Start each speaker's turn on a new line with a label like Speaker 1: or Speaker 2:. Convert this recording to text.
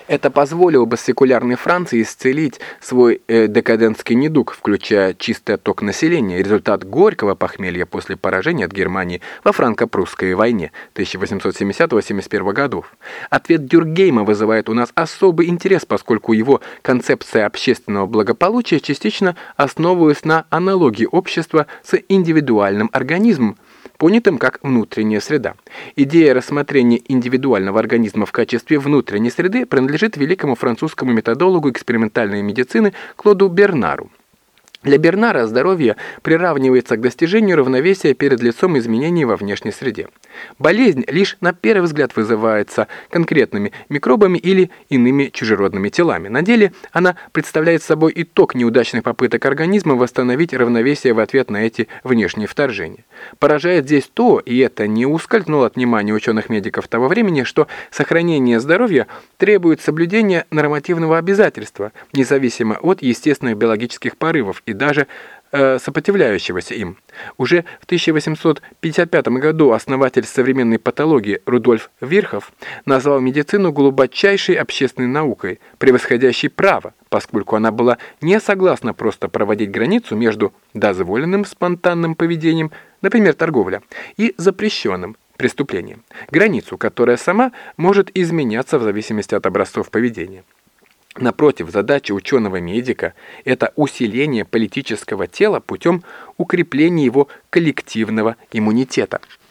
Speaker 1: Это позволило бы секулярной Франции исцелить свой декадентский недуг, включая чистый отток населения, результат горького похмелья после поражения от Германии во франко-прусской войне 1870-71 годов. Ответ Дюркгейма вызывает у нас особый интерес, поскольку его концепция общественного благополучия частично основывалась на аналогии общества с индивидуальным организмом, понятым как внутренняя среда. Идея рассмотрения индивидуального организма в качестве внутренней среды принадлежит великому французскому методологу экспериментальной медицины Клоду Бернару. Для Бернара здоровье приравнивается к достижению равновесия перед лицом изменений во внешней среде. Болезнь лишь на первый взгляд вызывается конкретными микробами или иными чужеродными телами. На деле она представляет собой итог неудачных попыток организма восстановить равновесие в ответ на эти внешние вторжения. Поражает здесь то, и это не ускользнуло от внимания ученых-медиков того времени, что сохранение здоровья требует соблюдения нормативного обязательства, независимо от естественных биологических порывов и даже сопротивляющегося им. Уже в 1855 году основатель современной патологии Рудольф Вирхов назвал медицину глубочайшей общественной наукой, превосходящей право, поскольку она была не согласна просто проводить границу между дозволенным спонтанным поведением, например, торговля, и запрещенным преступлением, границу, которая сама может изменяться в зависимости от образцов поведения. Напротив, задача ученого-медика – это усиление политического тела путем укрепления его коллективного иммунитета.